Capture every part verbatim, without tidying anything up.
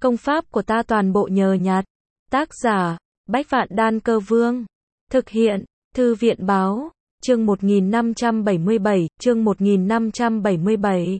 Công pháp của ta toàn bộ nhờ nhặt. Tác giả, Bách Vạn Đan Cơ Vương. Thực hiện, Thư viện Báo. Chương một nghìn năm trăm bảy mươi bảy, chương một nghìn năm trăm bảy mươi bảy.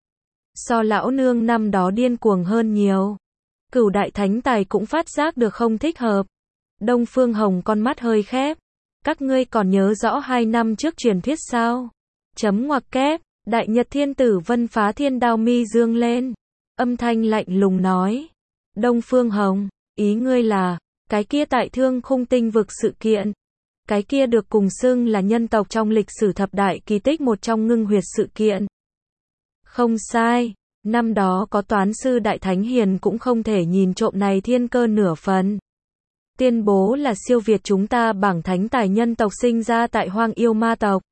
So lão nương năm đó điên cuồng hơn nhiều. Cửu đại thánh tài cũng phát giác được không thích hợp. Đông Phương Hồng con mắt hơi khép. Các ngươi còn nhớ rõ hai năm trước truyền thuyết sao? Chấm ngoặc kép, Đại Nhật Thiên Tử Vân phá thiên đao mi dương lên. Âm thanh lạnh lùng nói. Đông Phương Hồng, ý ngươi là, cái kia tại Thương Khung Tinh vực sự kiện. Cái kia được cùng xưng là nhân tộc trong lịch sử thập đại kỳ tích một trong ngưng huyệt sự kiện. Không sai, năm đó có toán sư Đại Thánh Hiền cũng không thể nhìn trộm này thiên cơ nửa phần. Tuyên bố là siêu việt chúng ta bảng thánh tài nhân tộc sinh ra tại Hoang Yêu Ma tộc.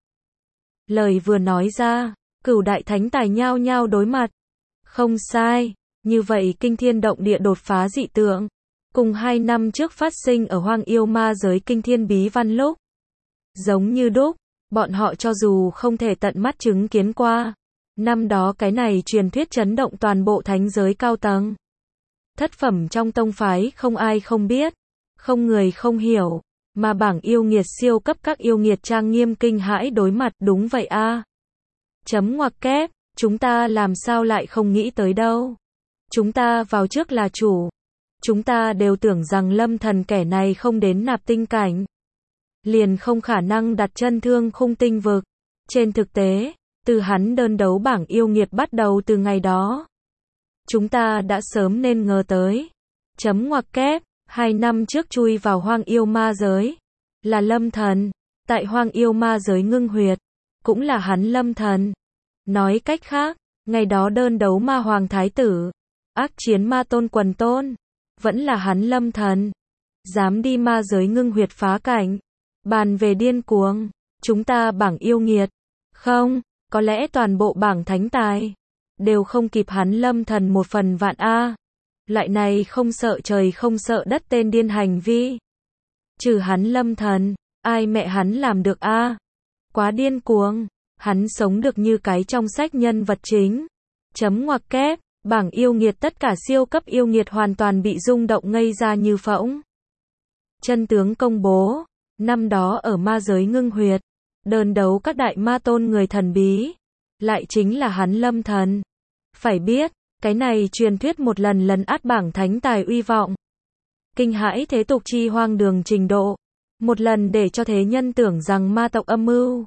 Lời vừa nói ra, cửu đại thánh tài nhao nhao đối mặt. Không sai, như vậy kinh thiên động địa đột phá dị tượng. Cùng hai năm trước phát sinh ở Hoang Yêu Ma giới kinh thiên bí văn lúc. Giống như đúc, bọn họ cho dù không thể tận mắt chứng kiến qua. Năm đó cái này truyền thuyết chấn động toàn bộ thánh giới cao tầng. Thất phẩm trong tông phái không ai không biết, không người không hiểu, mà bảng yêu nghiệt siêu cấp các yêu nghiệt trang nghiêm kinh hãi đối mặt. Đúng vậy a. À. Chấm ngoặc kép, chúng ta làm sao lại không nghĩ tới đâu. Chúng ta vào trước là chủ. Chúng ta đều tưởng rằng Lâm Thần kẻ này không đến nạp tinh cảnh, liền không khả năng đặt chân Thương Khung Tinh vực. Trên thực tế, từ hắn đơn đấu bảng yêu nghiệt bắt đầu từ ngày đó, chúng ta đã sớm nên ngờ tới. Chấm ngoặc kép, hai năm trước chui vào Hoang Yêu Ma giới, là Lâm Thần, tại Hoang Yêu Ma giới ngưng huyệt, cũng là hắn Lâm Thần. Nói cách khác, ngày đó đơn đấu Ma Hoàng Thái Tử, ác chiến Ma Tôn Quần Tôn, vẫn là hắn Lâm Thần. Dám đi ma giới ngưng huyệt phá cảnh. Bàn về điên cuồng, chúng ta bảng yêu nghiệt. Không, có lẽ toàn bộ bảng thánh tài đều không kịp hắn Lâm Thần một phần vạn a. Loại này không sợ trời không sợ đất tên điên hành vi. Trừ hắn Lâm Thần, ai mẹ hắn làm được a? Quá điên cuồng, hắn sống được như cái trong sách nhân vật chính. Chấm ngoặc kép. Bảng yêu nghiệt tất cả siêu cấp yêu nghiệt hoàn toàn bị rung động ngây ra như phỗng. Chân tướng công bố, năm đó ở ma giới ngưng huyệt, đơn đấu các đại ma tôn người thần bí, lại chính là hắn Lâm Thần. Phải biết, cái này truyền thuyết một lần lần át bảng thánh tài uy vọng. Kinh hãi thế tục chi hoang đường trình độ, một lần để cho thế nhân tưởng rằng ma tộc âm mưu.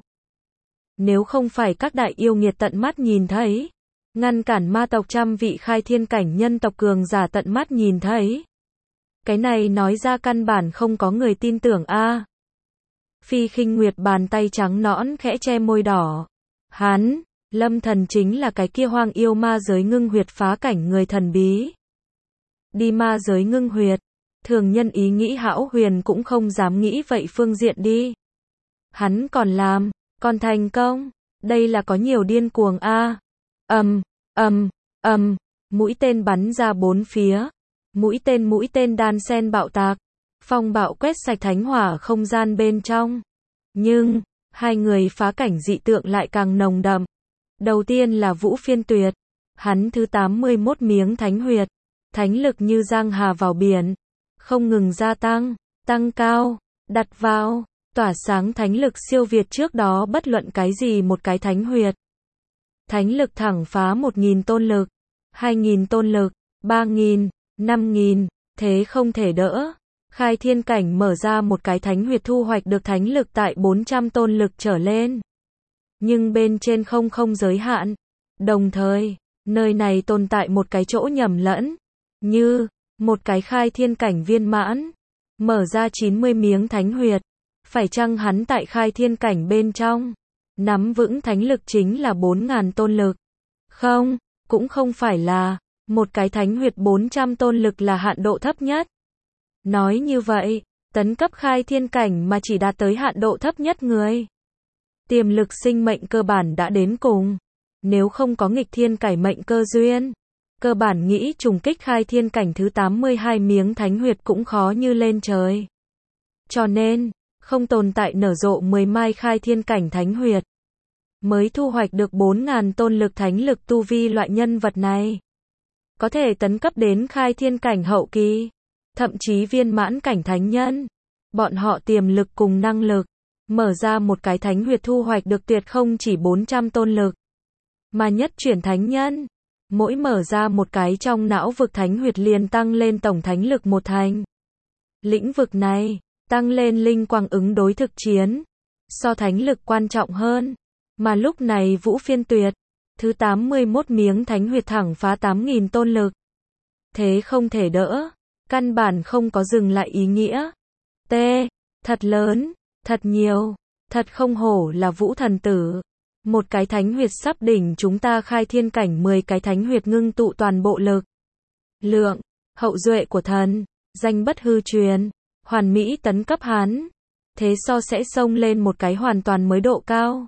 Nếu không phải các đại yêu nghiệt tận mắt nhìn thấy, ngăn cản ma tộc trăm vị khai thiên cảnh nhân tộc cường giả tận mắt nhìn thấy. Cái này nói ra căn bản không có người tin tưởng a. À. Phi Khinh Nguyệt bàn tay trắng nõn khẽ che môi đỏ. Hắn, Lâm Thần chính là cái kia Hoang Yêu Ma giới ngưng huyệt phá cảnh người thần bí. Đi ma giới ngưng huyệt, thường nhân ý nghĩ hão huyền cũng không dám nghĩ vậy phương diện đi. Hắn còn làm, còn thành công, đây là có nhiều điên cuồng a. À. Ầm, ầm, ầm, mũi tên bắn ra bốn phía. Mũi tên mũi tên đan sen bạo tạc. Phong bạo quét sạch thánh hỏa không gian bên trong. Nhưng, hai người phá cảnh dị tượng lại càng nồng đậm. Đầu tiên là Vũ Phiên Tuyệt. Hắn thứ tám mươi mốt miếng thánh huyệt. Thánh lực như giang hà vào biển. Không ngừng gia tăng, tăng cao, đặt vào, tỏa sáng thánh lực siêu việt trước đó bất luận cái gì một cái thánh huyệt. Thánh lực thẳng phá một nghìn tôn lực, hai nghìn tôn lực, ba nghìn, năm nghìn, thế không thể đỡ. Khai thiên cảnh mở ra một cái thánh huyệt thu hoạch được thánh lực tại bốn trăm tôn lực trở lên. Nhưng bên trên không không giới hạn. Đồng thời, nơi này tồn tại một cái chỗ nhầm lẫn. Như, một cái khai thiên cảnh viên mãn, mở ra chín mươi miếng thánh huyệt. Phải chăng hắn tại khai thiên cảnh bên trong nắm vững thánh lực chính là bốn nghìn tôn lực? Không, cũng không phải là, một cái thánh huyệt bốn trăm tôn lực là hạn độ thấp nhất. Nói như vậy, tấn cấp khai thiên cảnh mà chỉ đạt tới hạn độ thấp nhất người. Tiềm lực sinh mệnh cơ bản đã đến cùng. Nếu không có nghịch thiên cải mệnh cơ duyên, cơ bản nghĩ trùng kích khai thiên cảnh thứ tám mươi hai miếng thánh huyệt cũng khó như lên trời. Cho nên, không tồn tại nở rộ mười mai khai thiên cảnh thánh huyệt, mới thu hoạch được bốn nghìn tôn lực thánh lực tu vi loại nhân vật này. có thể tấn cấp đến khai thiên cảnh hậu kỳ, thậm chí viên mãn cảnh thánh nhân. Bọn họ tiềm lực cùng năng lực, mở ra một cái thánh huyệt thu hoạch được tuyệt không chỉ bốn trăm tôn lực, mà nhất chuyển thánh nhân. Mỗi mở ra một cái trong não vực thánh huyệt liền tăng lên tổng thánh lực một thành. Lĩnh vực này, tăng lên linh quang ứng đối thực chiến, so thánh lực quan trọng hơn. Mà lúc này Vũ Phiên Tuyệt, thứ tám mươi mốt miếng thánh huyệt thẳng phá tám nghìn tôn lực. Thế không thể đỡ, căn bản không có dừng lại ý nghĩa. T, thật lớn, thật nhiều, thật không hổ là Vũ thần tử. Một cái thánh huyệt sắp đỉnh chúng ta khai thiên cảnh mười cái thánh huyệt ngưng tụ toàn bộ lực. Lượng, hậu duệ của thần, danh bất hư truyền, hoàn mỹ tấn cấp hắn. Thế so sẽ xông lên một cái hoàn toàn mới độ cao.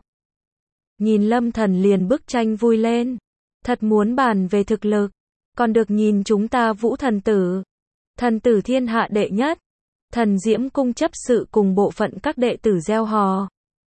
Nhìn Lâm Thần liền bức tranh vui lên. Thật muốn bàn về thực lực. Còn được nhìn chúng ta Vũ thần tử. Thần tử thiên hạ đệ nhất. Thần Diễm cung chấp sự cùng bộ phận các đệ tử gieo hò.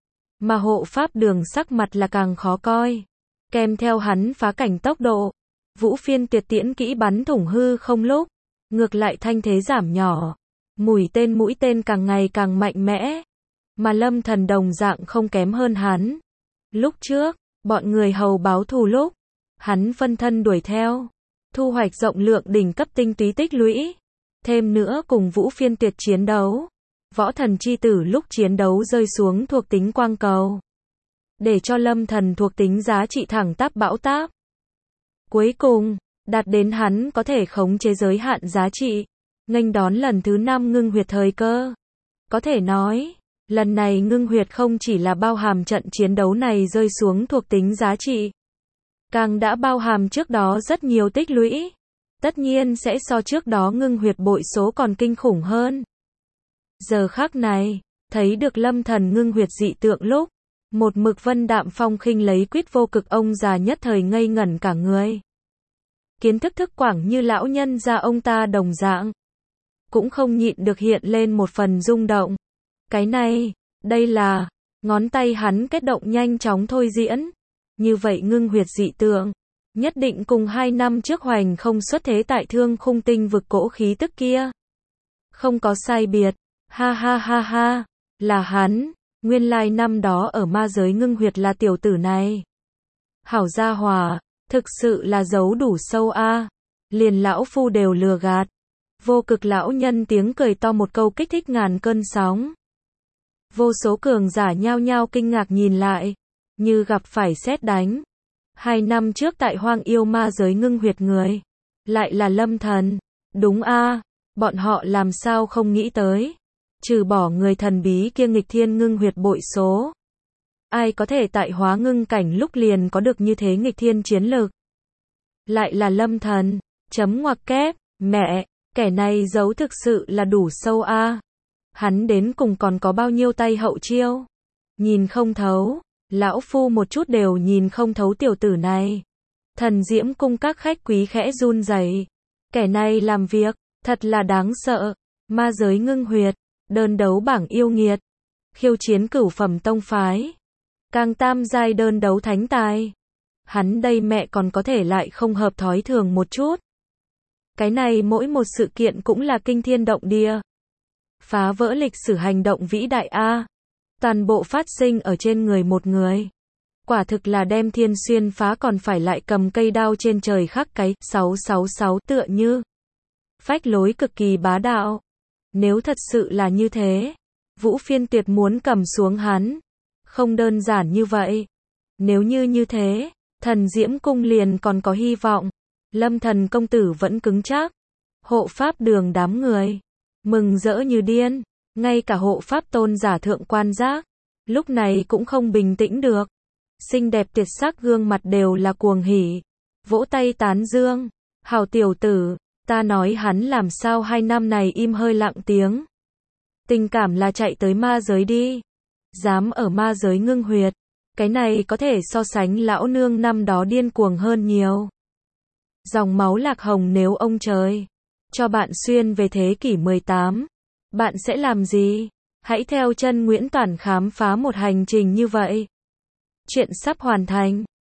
Mà hộ pháp đường sắc mặt là càng khó coi. Kèm theo hắn phá cảnh tốc độ. Vũ Phiên Tuyệt tiễn kỹ bắn thủng hư không lúc. Ngược lại thanh thế giảm nhỏ. Mũi tên mũi tên càng ngày càng mạnh mẽ. Mà Lâm Thần đồng dạng không kém hơn hắn. Lúc trước, bọn người hầu báo thù lúc. Hắn phân thân đuổi theo. Thu hoạch rộng lượng đỉnh cấp tinh túy tích lũy. Thêm nữa cùng Vũ Phiên Tuyệt chiến đấu. Võ thần chi tử lúc chiến đấu rơi xuống thuộc tính quang cầu. Để cho Lâm Thần thuộc tính giá trị thẳng tắp bão táp. Cuối cùng, đạt đến hắn có thể khống chế giới hạn giá trị. Nghênh đón lần thứ năm ngưng huyệt thời cơ. Có thể nói, lần này ngưng huyệt không chỉ là bao hàm trận chiến đấu này rơi xuống thuộc tính giá trị. Càng đã bao hàm trước đó rất nhiều tích lũy. Tất nhiên sẽ so trước đó ngưng huyệt bội số còn kinh khủng hơn. Giờ khắc này, thấy được Lâm Thần ngưng huyệt dị tượng lúc, một mực Vân Đạm Phong khinh lấy quyết vô cực ông già nhất thời ngây ngẩn cả người. Kiến thức thức quảng như lão nhân gia ông ta đồng dạng. Cũng không nhịn được hiện lên một phần rung động. Cái này, đây là, ngón tay hắn kết động nhanh chóng thôi diễn. Như vậy ngưng huyệt dị tượng, nhất định cùng hai năm trước Hoành không xuất thế tại Thương Khung Tinh vực cỗ khí tức kia. Không có sai biệt, ha ha ha ha, là hắn, nguyên lai năm đó ở ma giới ngưng huyệt là tiểu tử này. Hảo gia hòa, thực sự là giấu đủ sâu a, liền lão phu đều lừa gạt. Vô cực lão nhân tiếng cười to một câu kích thích ngàn cơn sóng. Vô số cường giả nhao nhao kinh ngạc nhìn lại, như gặp phải sét đánh. Hai năm trước tại Hoang Yêu ma giới ngưng huyệt người, lại là Lâm Thần. Đúng a, bọn họ làm sao không nghĩ tới. Trừ bỏ người thần bí kia nghịch thiên ngưng huyệt bội số. Ai có thể tại hóa ngưng cảnh lúc liền có được như thế nghịch thiên chiến lực. Lại là Lâm Thần. Chấm ngoặc kép, mẹ, kẻ này giấu thực sự là đủ sâu a. Hắn đến cùng còn có bao nhiêu tay hậu chiêu. Nhìn không thấu. Lão phu một chút đều nhìn không thấu tiểu tử này. Thần Diễm cung các khách quý khẽ run rẩy. Kẻ này làm việc, thật là đáng sợ. Ma giới ngưng huyệt, đơn đấu bảng yêu nghiệt, khiêu chiến cửu phẩm tông phái, càng tam giai đơn đấu thánh tài. Hắn đây mẹ còn có thể lại không hợp thói thường một chút. Cái này mỗi một sự kiện cũng là kinh thiên động địa. Phá vỡ lịch sử hành động vĩ đại a. Toàn bộ phát sinh ở trên người một người. Quả thực là đem thiên xuyên phá còn phải lại cầm cây đao trên trời khắc cái sáu sáu sáu tựa như. Phách lối cực kỳ bá đạo. Nếu thật sự là như thế, Vũ Phiên Tuyệt muốn cầm xuống hắn. Không đơn giản như vậy. Nếu như như thế, thần Diễm cung liền còn có hy vọng. Lâm Thần công tử vẫn cứng chắc. Hộ pháp đường đám người mừng rỡ như điên. Ngay cả hộ pháp tôn giả thượng quan giác, lúc này cũng không bình tĩnh được. Xinh đẹp tuyệt sắc gương mặt đều là cuồng hỉ. Vỗ tay tán dương. Hảo tiểu tử, ta nói hắn làm sao hai năm này im hơi lặng tiếng. Tình cảm là chạy tới ma giới đi. Dám ở ma giới ngưng huyệt. Cái này có thể so sánh lão nương năm đó điên cuồng hơn nhiều. Dòng máu lạc hồng nếu ông trời cho bạn xuyên về thế kỷ mười tám. Bạn sẽ làm gì? Hãy theo chân Nguyễn Toản khám phá một hành trình như vậy. Chuyện sắp hoàn thành.